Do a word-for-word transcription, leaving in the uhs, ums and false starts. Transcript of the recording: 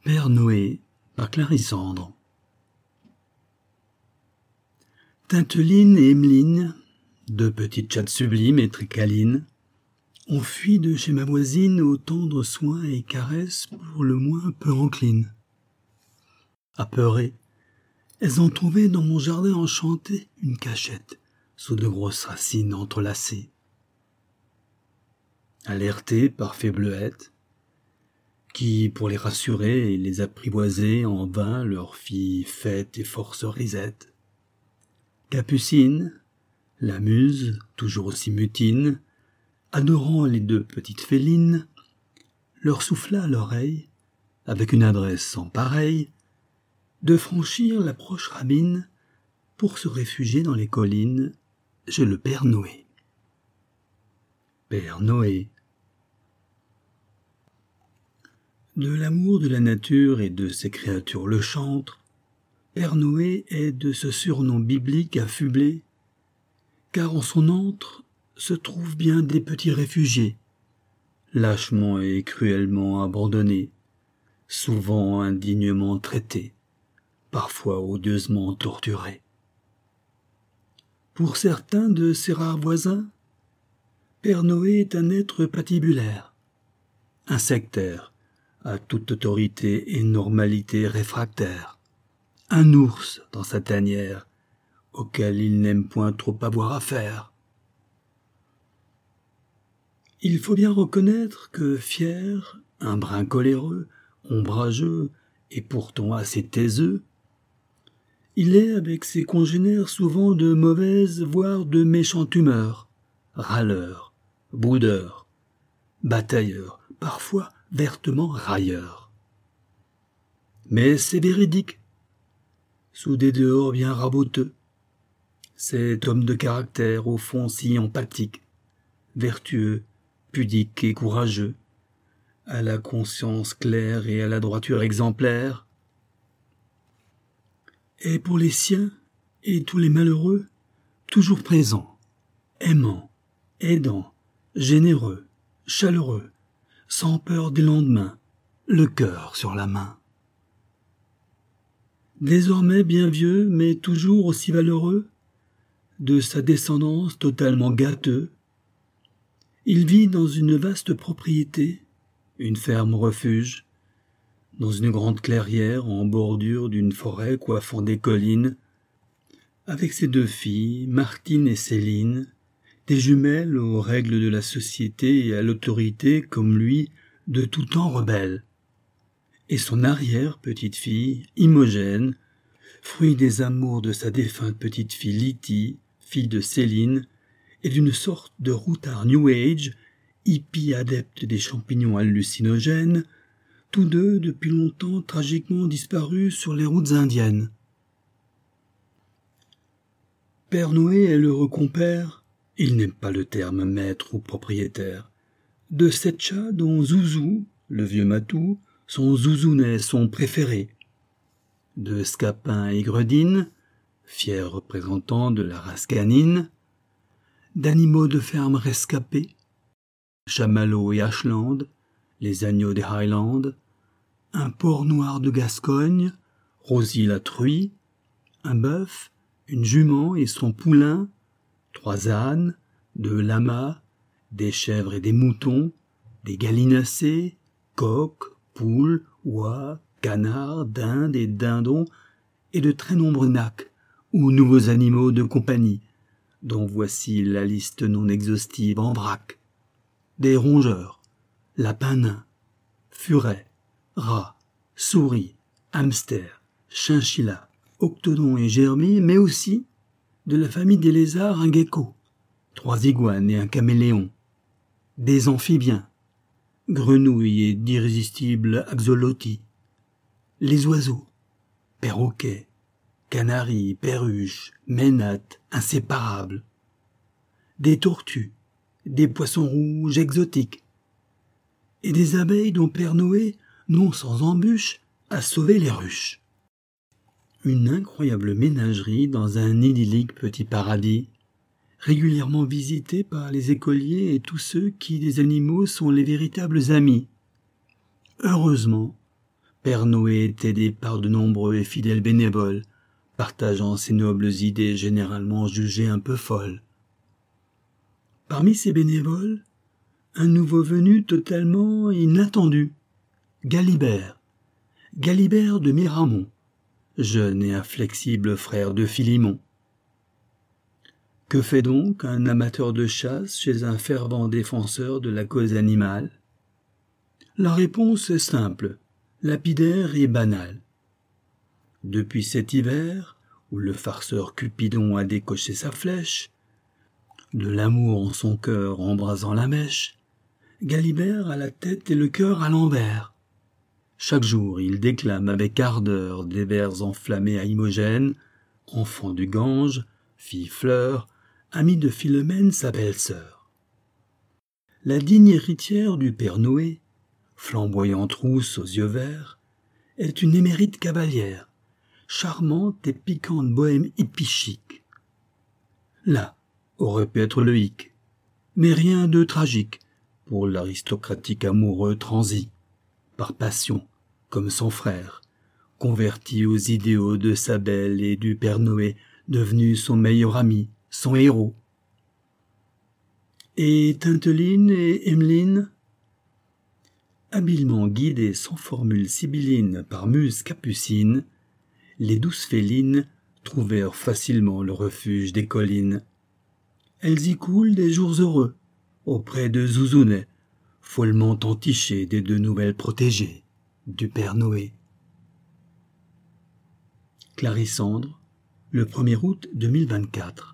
Père Noé par Clarissandre. Tinteline et Emmeline, deux petites chattes sublimes et très câlines, ont fui de chez ma voisine aux tendres soins et caresses pour le moins peu enclines. Apeurées, elles ont trouvé dans mon jardin enchanté une cachette sous de grosses racines entrelacées. Alertées par fées bleuettes, qui, pour les rassurer et les apprivoiser, en vain leur fit fête et force risette. Capucine, la muse, toujours aussi mutine, adorant les deux petites félines, leur souffla à l'oreille, avec une adresse sans pareille, de franchir la proche ravine pour se réfugier dans les collines chez le Père Noé. Père Noé. De l'amour de la nature et de ses créatures le chantre, Père Noé est de ce surnom biblique affublé, car en son antre se trouvent bien des petits réfugiés, lâchement et cruellement abandonnés, souvent indignement traités, parfois odieusement torturés. Pour certains de ses rares voisins, Père Noé est un être patibulaire, insectaire, à toute autorité et normalité réfractaire, un ours dans sa tanière, auquel il n'aime point trop avoir affaire. Il faut bien reconnaître que fier, un brin coléreux, ombrageux et pourtant assez taiseux, il est avec ses congénères souvent de mauvaise, voire de méchante humeur, râleur, boudeur, batailleur, parfois vertement railleur. Mais c'est véridique. Sous des dehors bien raboteux, cet homme de caractère au fond si empathique, vertueux, pudique et courageux, à la conscience claire et à la droiture exemplaire, est pour les siens et tous les malheureux toujours présent, aimant, aidant, généreux, chaleureux, sans peur des lendemains, le cœur sur la main. Désormais bien vieux, mais toujours aussi valeureux, de sa descendance totalement gâteux, il vit dans une vaste propriété, une ferme refuge, dans une grande clairière en bordure d'une forêt coiffant des collines, avec ses deux filles, Martine et Céline, des jumelles aux règles de la société et à l'autorité comme lui, de tout temps rebelle, et son arrière-petite-fille, Imogène, fruit des amours de sa défunte petite-fille Lydie, fille de Céline, et d'une sorte de routard New Age, hippie adepte des champignons hallucinogènes, tous deux depuis longtemps tragiquement disparus sur les routes indiennes. Père Noé est l'heureux compère, il n'aime pas le terme maître ou propriétaire, de sept chats dont Zouzou, le vieux matou, son zouzounet, son préféré, de Scapin et Gredine, fiers représentants de la race canine, d'animaux de ferme rescapés, chamallows et ashland, les agneaux des Highlands, un porc noir de Gascogne, Rosie la truie, un bœuf, une jument et son poulain, trois ânes, deux lamas, des chèvres et des moutons, des gallinacés, coqs, poules, oies, canards, dindes et dindons, et de très nombreux nacs, ou nouveaux animaux de compagnie, dont voici la liste non exhaustive en vrac. Des rongeurs, lapins nains, furets, rats, souris, hamsters, chinchillas, octodons et germis, mais aussi de la famille des lézards un gecko, trois iguanes et un caméléon, des amphibiens, grenouilles et d'irrésistibles axolotis, les oiseaux, perroquets, canaris, perruches, ménates, inséparables, des tortues, des poissons rouges exotiques, et des abeilles dont Père Noé, non sans embûche, a sauvé les ruches. Une incroyable ménagerie dans un idyllique petit paradis, régulièrement visité par les écoliers et tous ceux qui des animaux sont les véritables amis. Heureusement, Père Noé est aidé par de nombreux et fidèles bénévoles, partageant ses nobles idées généralement jugées un peu folles. Parmi ces bénévoles, un nouveau venu totalement inattendu, Galibert, Galibert de Miramont, jeune et inflexible frère de Philimon. Que fait donc un amateur de chasse chez un fervent défenseur de la cause animale? La réponse est simple, lapidaire et banale. Depuis cet hiver, où le farceur Cupidon a décoché sa flèche, de l'amour en son cœur embrasant la mèche, Galibert a la tête et le cœur à l'envers. Chaque jour, il déclame avec ardeur des vers enflammés à Imogène, enfant du Gange, fille fleur, amie de Philomène, sa belle-sœur. La digne héritière du père Noé, flamboyante rousse aux yeux verts, est une émérite cavalière, charmante et piquante bohème hippie chic. Là aurait pu être le hic, mais rien de tragique pour l'aristocratique amoureux transi, par passion, comme son frère, converti aux idéaux de sa belle et du père Noé, devenu son meilleur ami, son héros. Et Tinteline et Emmeline, habilement guidées sans formule sibylline par Muse Capucine, les douces félines trouvèrent facilement le refuge des collines. Elles y coulent des jours heureux, auprès de Zouzounet, follement entichées des deux nouvelles protégées du père Noé. Clarissandre, le premier août deux mille vingt-quatre.